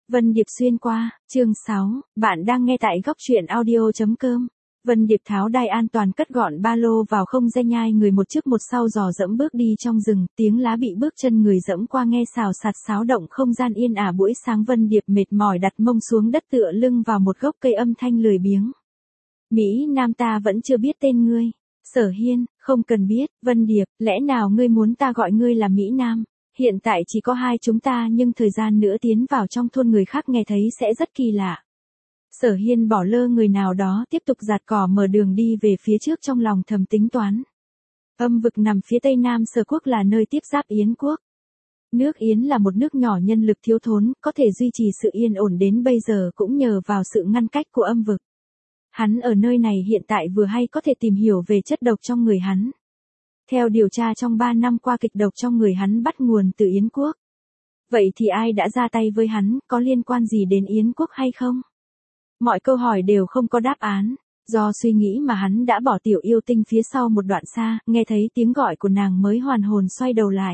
Vân Điệp xuyên qua, chương 6, bạn đang nghe tại góc truyện audio.com. Vân Điệp tháo đai an toàn cất gọn ba lô vào không dây nhai người một trước một sau dò dẫm bước đi trong rừng, tiếng lá bị bước chân người dẫm qua nghe xào xạc xáo động không gian yên ả buổi sáng. Vân Điệp mệt mỏi đặt mông xuống đất tựa lưng vào một gốc cây âm thanh lười biếng. Mỹ Nam ta vẫn chưa biết tên ngươi. Sở Hiên, không cần biết. Vân Điệp, lẽ nào ngươi muốn ta gọi ngươi là Mỹ Nam? Hiện tại chỉ có hai chúng ta nhưng thời gian nữa tiến vào trong thôn người khác nghe thấy sẽ rất kỳ lạ. Sở Hiên bỏ lơ người nào đó tiếp tục giạt cỏ mở đường đi về phía trước trong lòng thầm tính toán. Âm vực nằm phía tây nam Sở Quốc là nơi tiếp giáp Yến Quốc. Nước Yến là một nước nhỏ nhân lực thiếu thốn, có thể duy trì sự yên ổn đến bây giờ cũng nhờ vào sự ngăn cách của âm vực. Hắn ở nơi này hiện tại vừa hay có thể tìm hiểu về chất độc trong người hắn. Theo điều tra trong 3 năm qua kịch độc trong người hắn bắt nguồn từ Yến Quốc. Vậy thì ai đã ra tay với hắn, có liên quan gì đến Yến Quốc hay không? Mọi câu hỏi đều không có đáp án. Do suy nghĩ mà hắn đã bỏ Tiểu Yêu Tinh phía sau một đoạn xa, nghe thấy tiếng gọi của nàng mới hoàn hồn xoay đầu lại.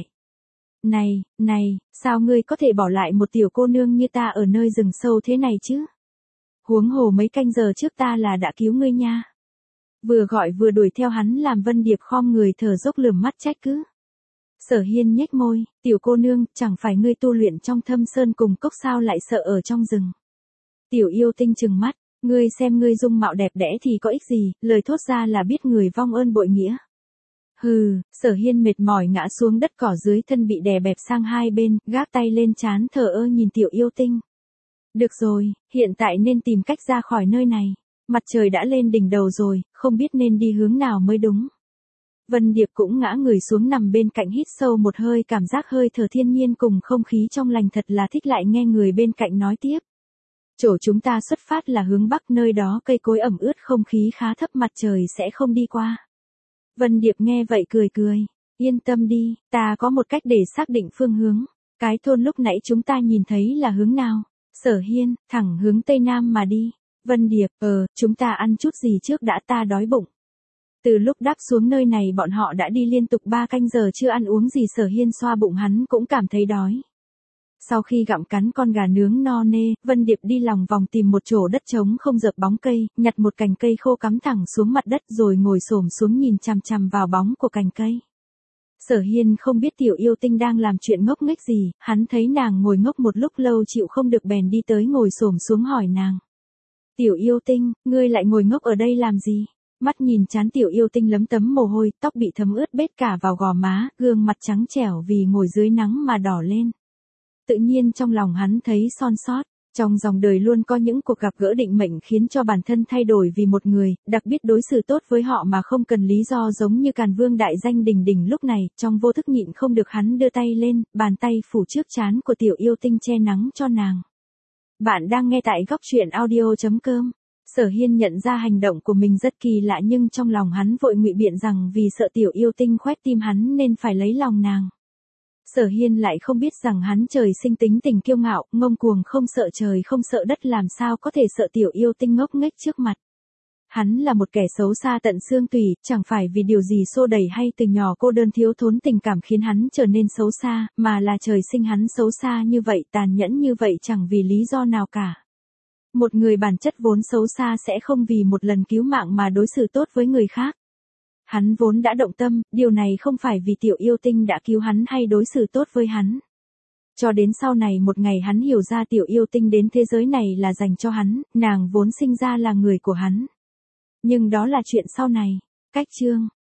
Này, sao ngươi có thể bỏ lại một tiểu cô nương như ta ở nơi rừng sâu thế này chứ? Huống hồ mấy canh giờ trước ta là đã cứu ngươi nha. Vừa gọi vừa đuổi theo hắn làm Vân Điệp khom người thở dốc lườm mắt trách cứ. Sở Hiên nhếch môi, tiểu cô nương, chẳng phải ngươi tu luyện trong thâm sơn cùng cốc sao lại sợ ở trong rừng. Tiểu Yêu Tinh trừng mắt, ngươi xem ngươi dung mạo đẹp đẽ thì có ích gì, lời thốt ra là biết người vong ơn bội nghĩa. Hừ, Sở Hiên mệt mỏi ngã xuống đất cỏ dưới thân bị đè bẹp sang hai bên, gác tay lên trán thờ ơ nhìn Tiểu Yêu Tinh. Được rồi, hiện tại nên tìm cách ra khỏi nơi này. Mặt trời đã lên đỉnh đầu rồi, không biết nên đi hướng nào mới đúng. Vân Điệp cũng ngã người xuống nằm bên cạnh hít sâu một hơi, cảm giác hơi thở thiên nhiên cùng không khí trong lành thật là thích, lại nghe người bên cạnh nói tiếp. Chỗ chúng ta xuất phát là hướng bắc, nơi đó cây cối ẩm ướt, không khí khá thấp, mặt trời sẽ không đi qua. Vân Điệp nghe vậy cười. Yên tâm đi, ta có một cách để xác định phương hướng. Cái thôn lúc nãy chúng ta nhìn thấy là hướng nào? Sở Hiên, thẳng hướng tây nam mà đi. Vân Điệp, chúng ta ăn chút gì trước đã, ta đói bụng. Từ lúc đáp xuống nơi này bọn họ đã đi liên tục 3 canh giờ chưa ăn uống gì. Sở Hiên xoa bụng, hắn cũng cảm thấy đói. Sau khi gặm cắn con gà nướng no nê, Vân Điệp đi lòng vòng tìm một chỗ đất trống không dợp bóng cây, nhặt một cành cây khô cắm thẳng xuống mặt đất rồi ngồi xổm xuống nhìn chằm chằm vào bóng của cành cây. Sở Hiên không biết Tiểu Yêu Tinh đang làm chuyện ngốc nghếch gì, hắn thấy nàng ngồi ngốc một lúc lâu chịu không được bèn đi tới ngồi xổm xuống hỏi nàng. Tiểu Yêu Tinh, ngươi lại ngồi ngốc ở đây làm gì? Mắt nhìn trán Tiểu Yêu Tinh lấm tấm mồ hôi, tóc bị thấm ướt bết cả vào gò má, gương mặt trắng trẻo vì ngồi dưới nắng mà đỏ lên. Tự nhiên trong lòng hắn thấy son sót. Trong dòng đời luôn có những cuộc gặp gỡ định mệnh khiến cho bản thân thay đổi vì một người, đặc biệt đối xử tốt với họ mà không cần lý do, giống như Càn Vương đại danh Đình Đình lúc này, trong vô thức nhịn không được hắn đưa tay lên, bàn tay phủ trước trán của Tiểu Yêu Tinh che nắng cho nàng. Bạn đang nghe tại góc truyện audio.com. Sở Hiên nhận ra hành động của mình rất kỳ lạ nhưng trong lòng hắn vội ngụy biện rằng vì sợ Tiểu Yêu Tinh khoét tim hắn nên phải lấy lòng nàng. Sở Hiên lại không biết rằng hắn trời sinh tính tình kiêu ngạo, ngông cuồng, không sợ trời không sợ đất, làm sao có thể sợ Tiểu Yêu Tinh ngốc nghếch trước mặt. Hắn là một kẻ xấu xa tận xương tủy, chẳng phải vì điều gì xô đẩy hay từ nhỏ cô đơn thiếu thốn tình cảm khiến hắn trở nên xấu xa, mà là trời sinh hắn xấu xa như vậy, tàn nhẫn như vậy chẳng vì lý do nào cả. Một người bản chất vốn xấu xa sẽ không vì một lần cứu mạng mà đối xử tốt với người khác. Hắn vốn đã động tâm, điều này không phải vì Tiểu Yêu Tinh đã cứu hắn hay đối xử tốt với hắn. Cho đến sau này một ngày hắn hiểu ra Tiểu Yêu Tinh đến thế giới này là dành cho hắn, nàng vốn sinh ra là người của hắn. Nhưng đó là chuyện sau này. Cách chương